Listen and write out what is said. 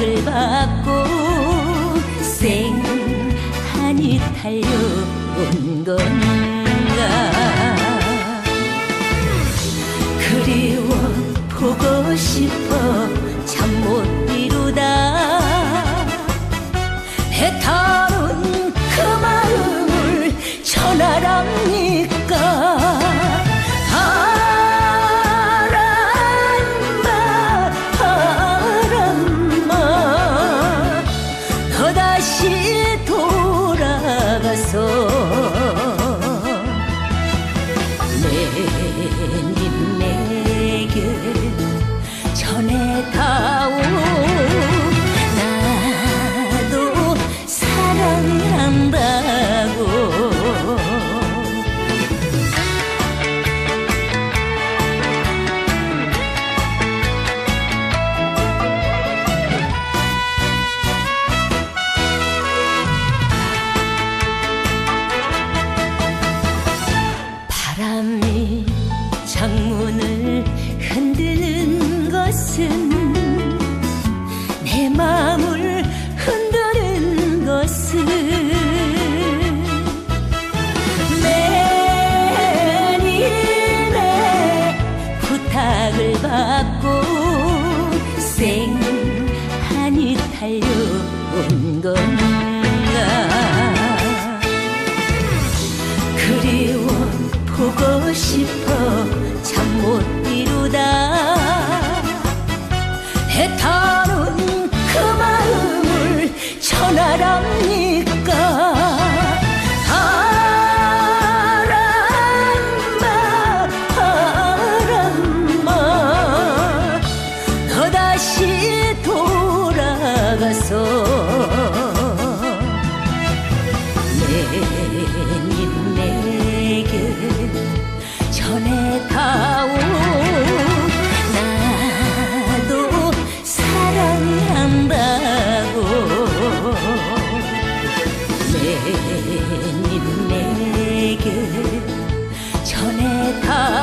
부탁을 받고 쌩하니 달려온 건가. 그리워 보고 싶어 참 못 이루다 애타는 그 마음을 전하랍니까. 바람아 너 다시 돌아가서 내님 내게 전해다오. 나도 사랑한다고. 바람이 창문을 흔드는 것은 내 마음을 흔드는 것은 내님의 부탁을 받고 쌩하니 달려온 건가. 그리워 보고 싶어 참 못 이루다 애타는 그 마음을 전하랍니까. 바람아 너 다시 돌아가서 내님 내게 전해다오. 나도 사랑한다고. 내님 내게 전해다오.